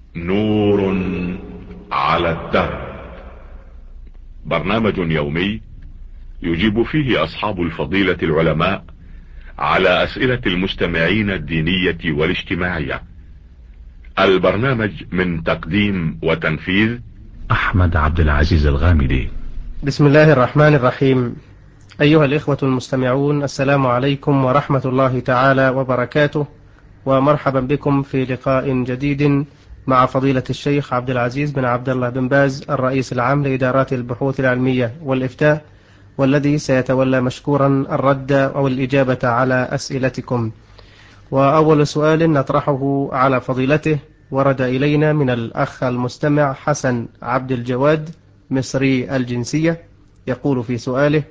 نور على الدرب. برنامج يومي يجيب فيه أصحاب الفضيلة العلماء على أسئلة المستمعين الدينية والاجتماعية. البرنامج من تقديم وتنفيذ أحمد عبد العزيز الغامدي. بسم الله الرحمن الرحيم. أيها الإخوة المستمعون، السلام عليكم ورحمة الله تعالى وبركاته، ومرحبا بكم في لقاء جديد مع فضيلة الشيخ عبد العزيز بن عبد الله بن باز، الرئيس العام لإدارات البحوث العلمية والإفتاء، والذي سيتولى مشكورا الرد أو الإجابة على أسئلتكم. وأول سؤال نطرحه على فضيلته ورد إلينا من الأخ المستمع حسن عبد الجواد مصري الجنسية، يقول في سؤاله: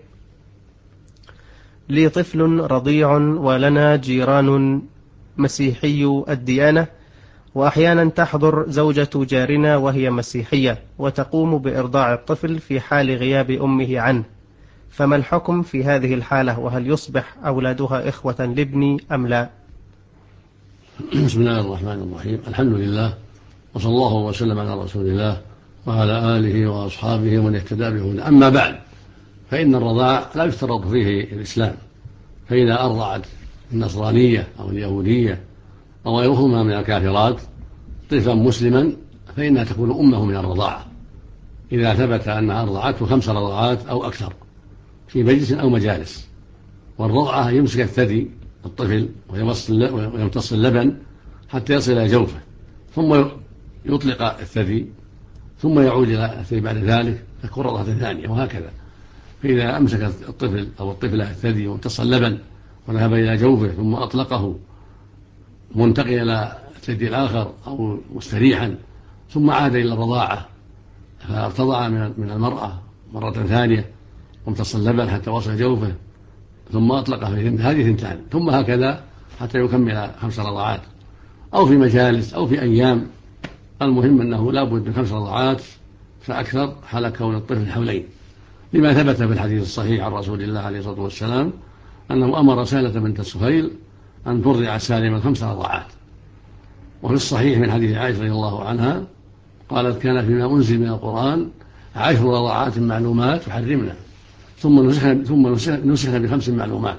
لي طفل رضيع ولنا جيران مسيحي الديانة، وأحيانا تحضر زوجة جارنا وهي مسيحية وتقوم بإرضاع الطفل في حال غياب أمه عنه، فما الحكم في هذه الحالة؟ وهل يصبح أولادها إخوة لابني أم لا؟ بسم الله الرحمن الرحيم. الحمد لله، وصلى الله وسلم على رسول الله وعلى آله وأصحابه ومن اهتدى بهداه. أما بعد، فإن الرضاع لا يشترط فيه الإسلام، فإذا أرضعت النصرانية أو اليهودية أو غيرهما من الكافرات طفلا مسلما فإنها تكون أمه من الرضاعة، إذا ثبت أنها أرضعته 5 رضعات أو أكثر في مجلس أو مجالس. والرضعة يمسك الثدي الطفل ويمتص اللبن حتى يصل إلى جوفه، ثم يطلق الثدي، ثم يعود إلى الثدي بعد ذلك تكون رضعة ثانية، وهكذا. فإذا أمسك الطفل أو الطفلة الثدي وامتص اللبن وذهب إلى جوفه ثم أطلقه منتقل إلى الثدي الآخر أو مستريحا، ثم عاد إلى الرضاعة فارتضع من المرأة مرة ثانية وامتص اللبن حتى وصل جوفه ثم أطلقه، هذه 2، ثم هكذا حتى يكمل 5 رضعات، أو في مجالس أو في أيام. المهم أنه لا بد من 5 رضعات فأكثر حال كون الطفل حولين، لما ثبت في الحديث الصحيح عن رسول الله عليه الصلاة والسلام أنه أمر سالة بنت السهيل أن ترضع سالما 5 رضعات. وفي الصحيح من حديث عائشة رضي الله عنها قالت: كان فيما أنزل من القرآن 10 رضعات معلومات يحرمنا، ثم نسخنا ب5 معلومات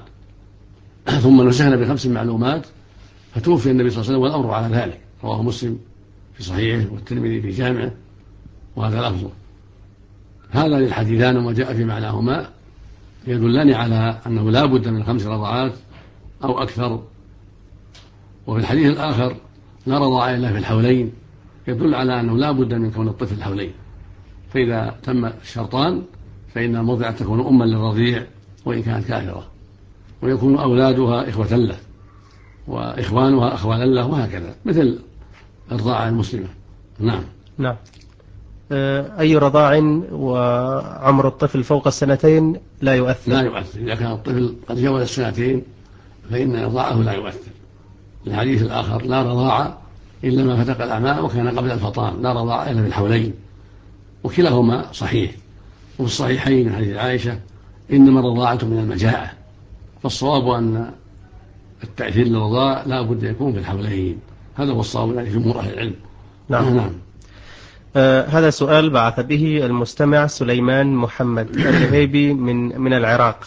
فتوفي النبي صلى الله عليه وسلم والأمر على ذلك. رواه مسلم في صحيحه والترمذي في جامعه، وهذا لفظه. هذا للحديثان وما جاء في معناهما يدلان على أنه لا بد من 5 رضعات أو أكثر. وفي الحديث الآخر: لا رضاع إلا في الحولين، يدل على أنه لا بد من كون الطفل الحولين. فإذا تم الشرطان فإن المرضعة تكون أما للرضيع وإن كانت كافرة، ويكون أولادها إخوة له وإخوانها أخوالا له، وهكذا مثل الرضاعة المسلمة. نعم. أي رضاع وعمر الطفل فوق 2 لا يؤثر؟ لا يؤثر. إذا كان الطفل قد جاوز 2 فإن رضاعه لا يؤثر. الحديث الآخر: لا رضاعة إلا ما فتق الأعماء وكان قبل الفطام، لا رضاعة إلا في الحولين. وكلاهما صحيح. وفي الصحيحين من حديث عائشة: إنما الرضاعة من المجاعة. فالصواب أن التأثير للرضاع لا بد يكون في الحولين، هذا هو الصواب الذي جمهور أهل العلم. نعم. هذا سؤال بعث به المستمع سليمان محمد الهيبي من العراق،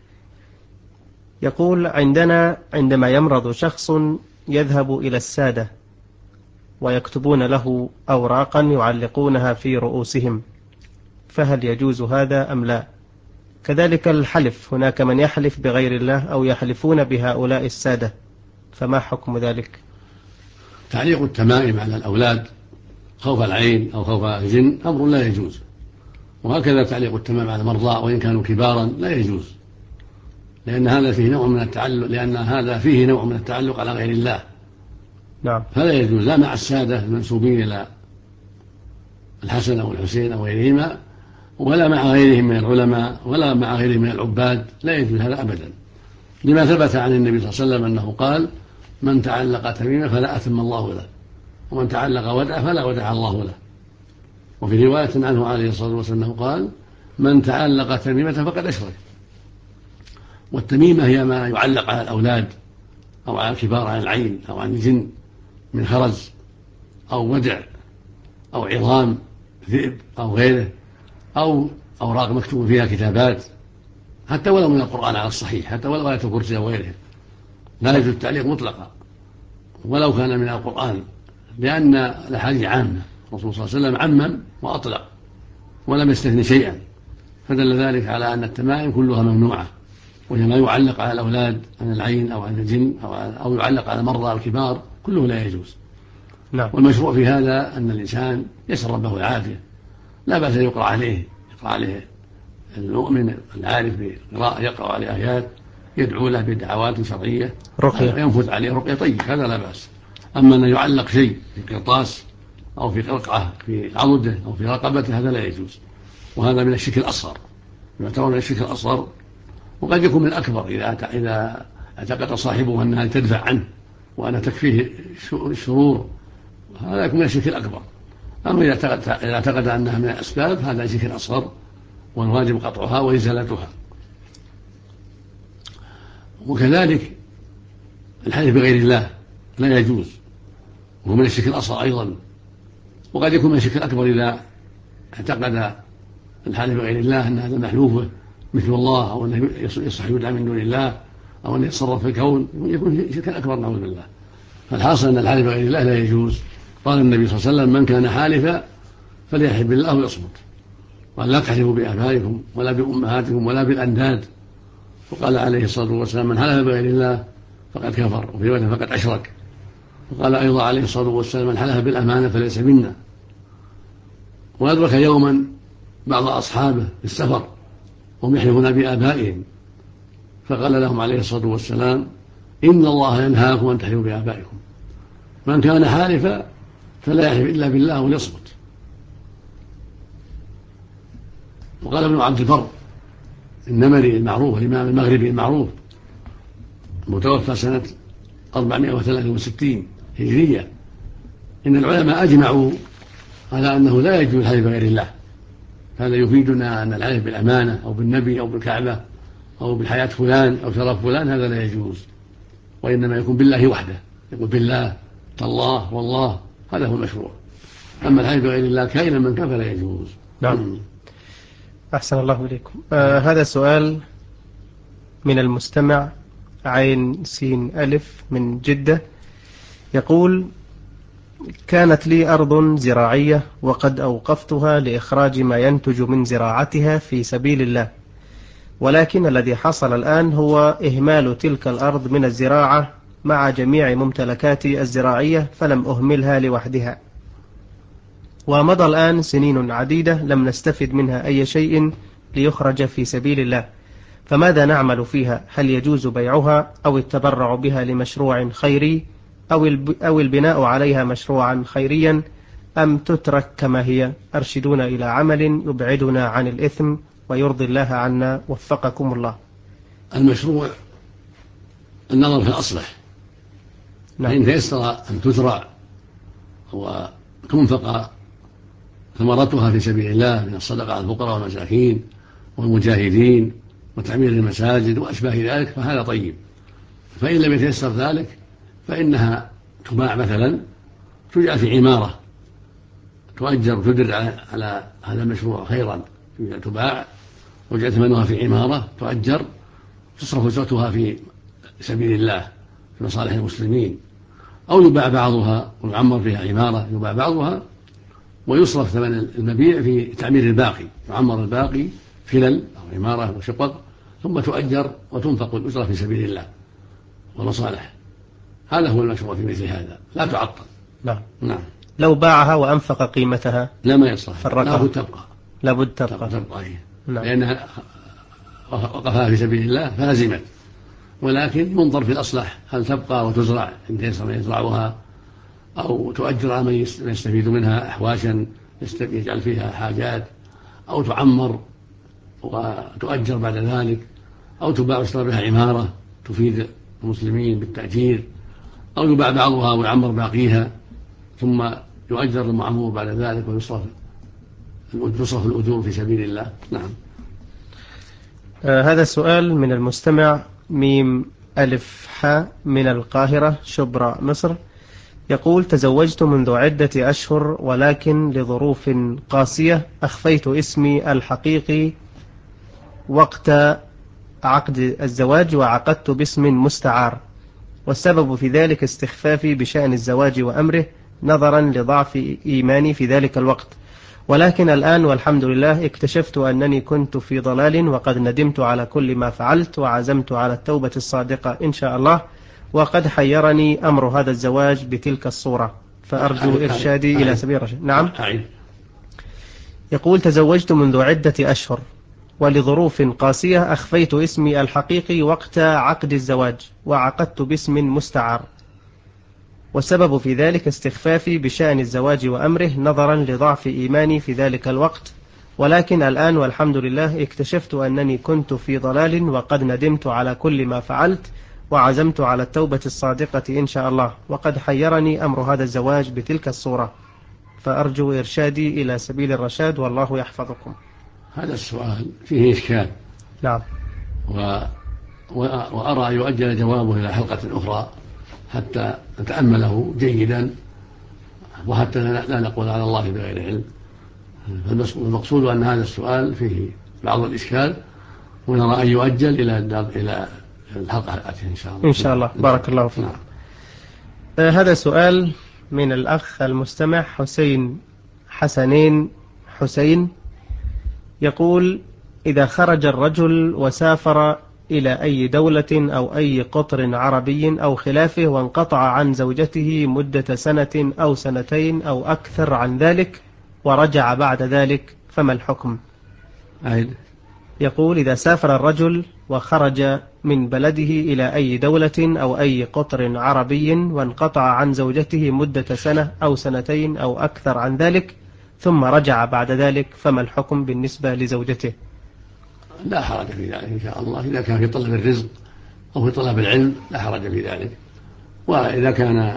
يقول: عندما يمرض شخص يذهب إلى السادة ويكتبون له أوراقا يعلقونها في رؤوسهم، فهل يجوز هذا أم لا؟ كذلك الحلف، هناك من يحلف بغير الله أو يحلفون بهؤلاء السادة، فما حكم ذلك؟ تعليق التمائم على الأولاد خوف العين أو خوف الجن أمر لا يجوز، وهكذا تعليق التمائم على المرضى وإن كانوا كبارا لا يجوز، لأن هذا فيه نوع من التعلق على غير الله. نعم. فلا يجوز، لا مع السادة المنسوبين إلى الحسن أو الحسين أو غيرهما، ولا مع غيرهم من العلماء، ولا مع غيرهم من العباد، لا يجوز هذا أبدا، لما ثبت عن النبي صلى الله عليه وسلم أنه قال: من تعلق تميمة فلا أتم الله له، ومن تعلق ودعة فلا ودع الله له. وفي رواية عنه عليه الصلاة والسلام أنه قال: من تعلق تميمة فقد أشرك. والتميمة هي ما يعلق على الأولاد أو على الكبار عن العين أو عن الجن من خرز أو ودع أو عظام ذئب أو غيره، أو أوراق مكتوب فيها كتابات، حتى ولو من القرآن على الصحيح، حتى ولو آية الكرسي أو غيره، لا يجوز التعليق مطلقا ولو كان من القرآن، لأن الأحاديث عامة، الرسول صلى الله عليه وسلم عمم وأطلق ولم يستثني شيئا، فدل ذلك على أن التمائم كلها ممنوعة، وهي ما يعلق على الأولاد عن العين أو عن الجن أو يعلق على المرضى الكبار كله لا يجوز. نعم. والمشروع في هذا أن الإنسان يسأل ربه العافية، لا بأس أن يقرأ عليه المؤمن العارف بقراءة، يقرأ عليه آيات، يدعو له بدعوات شرعية، رقية، ينفذ عليه رقية، طيب، هذا لا بأس. أما أن يعلق شيء في قرطاس أو في قرقعة في عضده أو في رقبته هذا لا يجوز، وهذا من الشرك الأصغر، يعتبر من الشرك الأصغر، وقد يكون من الأكبر إذا اعتقد صاحبه أنها تدفع عنه وأنها تكفيه الشرور، هذا يكون من الشرك الأكبر. أما إذا اعتقد أنها من الأسباب هذا الشرك الأصغر، والواجب قطعها وإزالتها. وكذلك الحلف بغير الله لا يجوز، وهو من الشرك الأصغر أيضا، وقد يكون من الشرك الأكبر إذا اعتقد الحلف بغير الله أن هذا محلوفه مثل الله، أو أنه يصح يدعى من دون الله، أو أنه يتصرف في الكون، يكون شركا أكبر نعوذ بالله. فالحاصل أن الحلف بغير الله لا يجوز. قال النبي صلى الله عليه وسلم: من كان حالفا فليحلف بالله ويصمت، وأن لا تحلفوا بآبائكم ولا بأمهاتكم ولا بالأنداد. وقال عليه الصلاة والسلام: من حلف بغير الله فقد كفر، وفي رواية فقد أشرك. وقال أيضا عليه الصلاة والسلام: من حلف بالأمانة فليس منا. وأدرك يوما بعض أصحابه في السفر وهم يحلفون بآبائهم، فقال لهم عليه الصلاة والسلام: إن الله ينهاكم أن تحلفوا بآبائكم، من كان حالفا فلا يحلف إلا بالله وليصمت. وقال ابن عبد البر النمري المعروف، الإمام المغربي المعروف، متوفى سنة 463 هجرية: إن العلماء أجمعوا على أنه لا يجوز الحلف بغير الله. هذا يفيدنا أن الحلف بالأمانة أو بالنبي أو بالكعبة أو بالحياة فلان أو شرف فلان هذا لا يجوز، وإنما يكون بالله وحده، يقول بالله تالله والله، هذا هو المشروع. أما الحلف بغير الله كائنا من كان فلا يجوز. نعم. أحسن الله إليكم. هذا سؤال من المستمع عين سين ألف من جدة، يقول: كانت لي أرض زراعية وقد أوقفتها لإخراج ما ينتج من زراعتها في سبيل الله، ولكن الذي حصل الآن هو إهمال تلك الأرض من الزراعة مع جميع ممتلكاتي الزراعية، فلم أهملها لوحدها، ومضى الآن سنين عديدة لم نستفد منها أي شيء ليخرج في سبيل الله، فماذا نعمل فيها؟ هل يجوز بيعها أو التبرع بها لمشروع خيري أو البناء عليها مشروعا خيريا، أم تترك كما هي؟ أرشدونا إلى عمل يبعدنا عن الإثم ويرضي الله عنا، وفقكم الله. المشروع النظر في الأصلح، فإن تيسر أن تزرع وتنفق ثمرتها في سبيل الله من الصدقة على الفقراء والمساكين والمجاهدين وتعمير المساجد وأشباه ذلك فهذا طيب. فإن لم يتيسر ذلك فإنها تباع مثلا، تجعل في عمارة، تؤجر وتدر على هذا المشروع خيرا، تباع وجعل ثمنها في عمارة تؤجر، تصرف زكاتها في سبيل الله في مصالح المسلمين، أو يباع بعضها ويعمر فيها عمارة، يباع بعضها ويصرف ثمن المبيع في تعمير الباقي، يعمر الباقي فلل أو عمارة وشقق، ثم تؤجر وتنفق الأجرة في سبيل الله ومصالح. هذا هو المشروع في مثل هذا، لا تعطل. نعم. لو باعها وأنفق قيمتها لا، ما يصلح، لابد تبقى نعم. لأنها وقفها في سبيل الله فلزمت، ولكن ينظر في الأصلح، هل تبقى وتزرع إن تيسر من يزرعها، أو تؤجر على من يستفيد منها أحواشا يجعل فيها حاجات، أو تعمر وتؤجر بعد ذلك، أو تباع ويشترى بها عمارة تفيد المسلمين بالتأجير، أو يباع بعضها ويعمر باقيها ثم يؤجر المعمور بعد ذلك ويصرف الأجور في سبيل الله. نعم. هذا السؤال من المستمع ميم ألف حاء من القاهرة شبرا مصر، يقول: تزوجت منذ عدة أشهر، ولكن لظروف قاسية أخفيت اسمي الحقيقي وقت عقد الزواج، وعقدت باسم مستعار، والسبب في ذلك استخفافي بشأن الزواج وأمره نظرا لضعف إيماني في ذلك الوقت. ولكن الآن والحمد لله اكتشفت أنني كنت في ضلال، وقد ندمت على كل ما فعلت، وعزمت على التوبة الصادقة إن شاء الله، وقد حيرني أمر هذا الزواج بتلك الصورة، فأرجو إرشادي إلى سبيل الرشاد. نعم. يقول: تزوجت منذ عدة أشهر، ولظروف قاسية أخفيت اسمي الحقيقي وقت عقد الزواج، وعقدت باسم مستعار، والسبب في ذلك استخفافي بشأن الزواج وأمره نظرا لضعف إيماني في ذلك الوقت. ولكن الآن والحمد لله اكتشفت أنني كنت في ضلال، وقد ندمت على كل ما فعلت، وعزمت على التوبة الصادقة إن شاء الله، وقد حيرني أمر هذا الزواج بتلك الصورة، فأرجو إرشادي إلى سبيل الرشاد، والله يحفظكم. هذا السؤال فيه إشكال. نعم. وأرى أن يؤجل جوابه إلى حلقة أخرى حتى نتأمله جيدا، وحتى لا نقول على الله بغير علم. فالمقصود أن هذا السؤال فيه بعض الإشكال، ونرى أن يؤجل إلى الحلقة الآتية إن شاء الله. إن شاء الله. بارك الله فيك. هذا سؤال من الأخ المستمع حسنين حسين، يقول: إذا خرج الرجل وسافر إلى أي دولة أو أي قطر عربي أو خلافه، وانقطع عن زوجته مدة سنة أو سنتين أو أكثر عن ذلك، ورجع بعد ذلك، فما الحكم؟ يقول: إذا سافر الرجل وخرج من بلده إلى أي دولة أو أي قطر عربي، وانقطع عن زوجته مدة سنة أو سنتين أو أكثر عن ذلك، ثم رجع بعد ذلك، فما الحكم بالنسبة لزوجته؟ لا حرج في ذلك إن شاء الله، إذا كان في طلب الرزق أو في طلب العلم لا حرج في ذلك. وإذا كان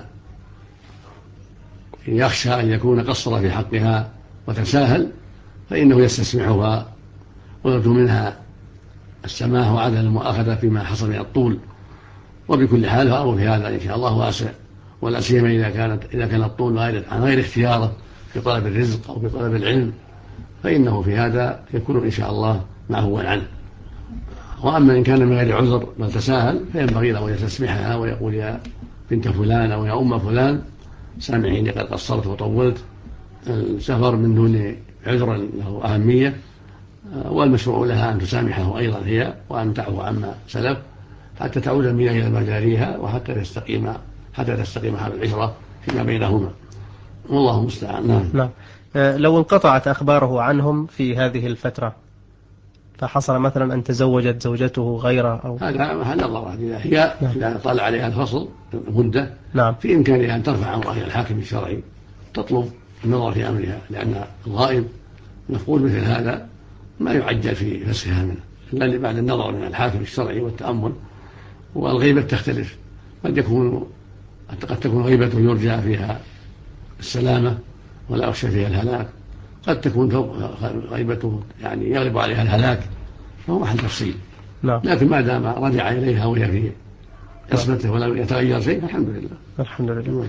يخشى أن يكون قصر في حقها وتساهل، فإنه يستسمحها ويرجو منها السماح وعدم المؤاخذة فيما حصل من الطول. وبكل حال فأمر في هذا إن شاء الله واسع، ولا سيما إذا كان الطول عن غير اختياره في طلب الرزق أو في طلب العلم، فإنه في هذا يكون إن شاء الله معفوا عنه. وأما إن كان من غير عذر بل تساهل، فينبغي له أن يستسمحها ويقول: يا بنت فلان أو يا أم فلان سامحيني قد قصرت وطولت، السفر من دون عذر له أهمية، والمشروع لها أن تسامحه أيضا هي، وأن تعفو عما سلف حتى تعود المياه إلى مجاريها، وحتى تستقيم حال العشرة فيما بينهما، والله المستعان. نعم. لو انقطعت أخباره عنهم في هذه الفترة، فحصل مثلا أن تزوجت زوجته غيره أو هذا نظر إذا طال عليها الفصل مدة، نعم، في إمكانها أن ترفع أمرها إلى الحاكم الشرعي تطلب النظر في أمرها، لأن الغائب مفقود مثل هذا ما يعجل في فسخها منه إلا بعد النظر من الحاكم الشرعي والتأمل. والغيبة تختلف، قد تكون غيبته يرجى فيها السلامة ولا يخشى فيها الهلاك، قد تكون غيبته يعني يغلب عليها الهلاك، فهو محل تفصيل. لكن ما دام رجع إليها وهي في عصمته ولم يتغير شيء فالحمد لله. الحمد لله.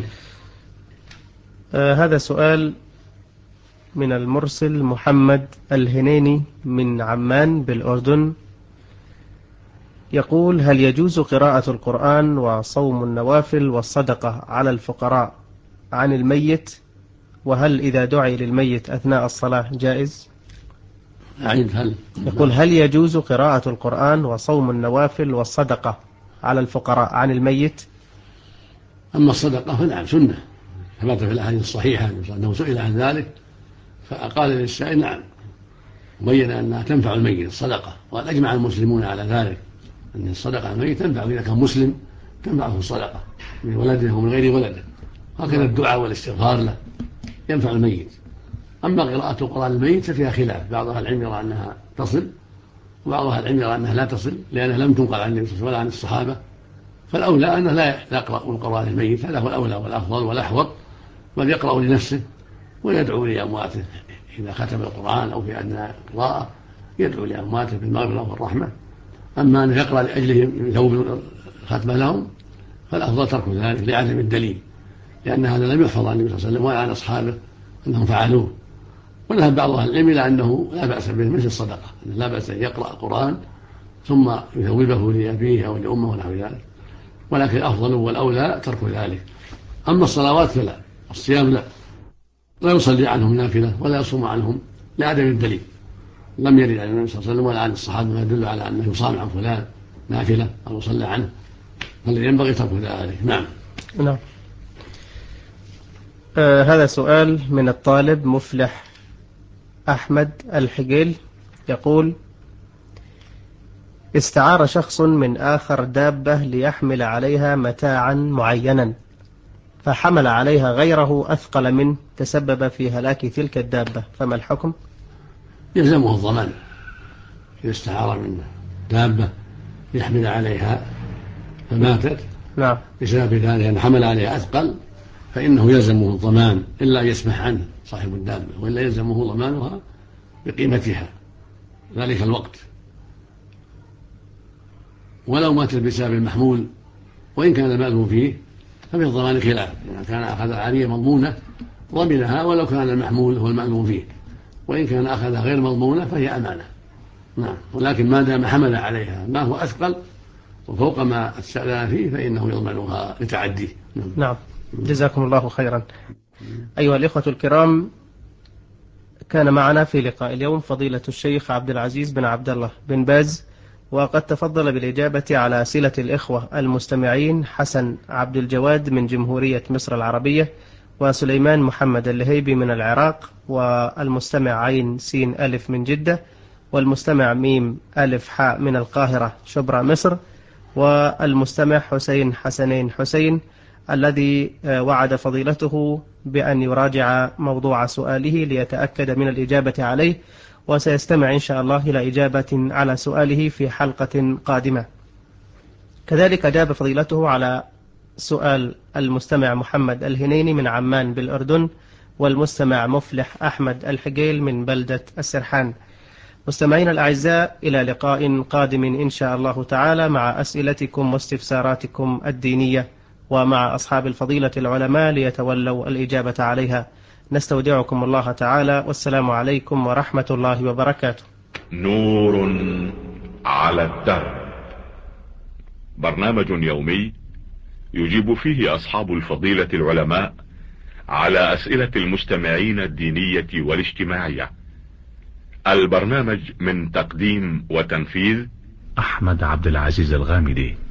هذا سؤال من المرسل محمد الهنيني من عمان بالأردن، يقول: هل يجوز قراءة القرآن وصوم النوافل والصدقة على الفقراء عن الميت؟ وهل إذا دعي للميت أثناء الصلاة جائز؟ يقول: هل يجوز قراءة القرآن وصوم النوافل والصدقة على الفقراء عن الميت؟ أما الصدقة فنعم سنة، ثبت في الأحاديث الصحيحة أنه سئل عن ذلك فقال للسائل نعم، وبين أنها تنفع الميت الصدقة، وقد أجمع المسلمون على ذلك أن الصدقة على الميت تنفع، إذا كان مسلم تنفعه الصدقة من ولده ومن غير ولده، هكذا الدعاء والاستغفار له ينفع الميت. أما قراءة القرآن الميت ففيها خلاف، بعض أهل العلم يرى أنها تصل، وبعض أهل العلم يرى أنها لا تصل، لأنها لم تنقل عن النبي صلى الله عليه وسلم ولا عن الصحابة، فالأولى أنه لا يقرأ القرآن الميت، هذا هو الأولى والأفضل والأحوط، بل يقرأ لنفسه ويدعو لأمواته إذا ختم القرآن أو في أثناء القراءة يدعو لأمواته بالمغفرة والرحمة. أما أن يقرأ لأجلهم يثوب الختمة لهم فالأفضل ترك ذلك لعدم الدليل، لأن هذا لم يحفظ عن النبي صلى الله عليه وسلم ولا عن أصحابه أنهم فعلوه. وذهب بعض أهل العلم إلى أنه لا بأس به مثل الصدقة، أنه لا بأس أن يقرأ القرآن ثم يثوبه لأبيه أو لأمه ونحو ذلك، ولكن الأفضل والأولى ترك ذلك. أما الصلوات فلا، الصيام لا يصلي عنهم نافلة ولا يصوم عنهم لعدم الدليل، لم يرد عن النبي صلى الله عليه وسلم ولا عن الصحابة ما يدل على أنه يصام عن فلان نافلة أو يصلى عنه، بل ينبغي ترك ذلك. نعم. نعم. هذا سؤال من الطالب مفلح أحمد الحجيل، يقول: استعار شخص من آخر دابة ليحمل عليها متاعا معينا، فحمل عليها غيره أثقل منه تسبب في هلاك تلك الدابة، فما الحكم؟ يلزمه الضمان إذا استعار من دابة يحمل عليها فماتت نعم بسبب ذلك أن حمل عليها أثقل، فإنه يلزمه الضمان إلا أن يسمح عنه صاحب الدابة، وإلا يلزمه ضمانها بقيمتها ذلك الوقت، ولو ماتت بسبب المحمول وإن كان المألوف فيه ففي الضمان خلاف، إذا كان أخذ عارية مضمونة ضمنها ولو كان المحمول هو المألوف فيه، وإن كان أخذها غير مضمونة فهي أمانة. نعم. ولكن ما دام حمل عليها ما هو أثقل وفوق ما استأذن فيه فإنه يضمنها لتعديه. نعم. جزاكم الله خيرا. أيها الإخوة الكرام، كان معنا في لقاء اليوم فضيلة الشيخ عبد العزيز بن عبد الله بن باز، وقد تفضل بالإجابة على أسئلة الإخوة المستمعين حسن عبد الجواد من جمهورية مصر العربية، وسليمان محمد اللهيبي من العراق، والمستمع عين سين ألف من جدة، والمستمع ميم ألف حاء من القاهرة شبرا مصر، والمستمع حسين حسنين حسين الذي وعد فضيلته بأن يراجع موضوع سؤاله ليتأكد من الإجابة عليه، وسيستمع إن شاء الله إلى إجابة على سؤاله في حلقة قادمة. كذلك أجاب فضيلته على سؤال المستمع محمد الهنيني من عمان بالأردن، والمستمع مفلح أحمد الحجيل من بلدة السرحان. مستمعين الأعزاء، إلى لقاء قادم إن شاء الله تعالى مع أسئلتكم واستفساراتكم الدينية، ومع أصحاب الفضيلة العلماء ليتولوا الإجابة عليها. نستودعكم الله تعالى، والسلام عليكم ورحمة الله وبركاته. نور على الدرب، برنامج يومي يجيب فيه أصحاب الفضيلة العلماء على أسئلة المستمعين الدينية والاجتماعية. البرنامج من تقديم وتنفيذ أحمد عبد العزيز الغامدي.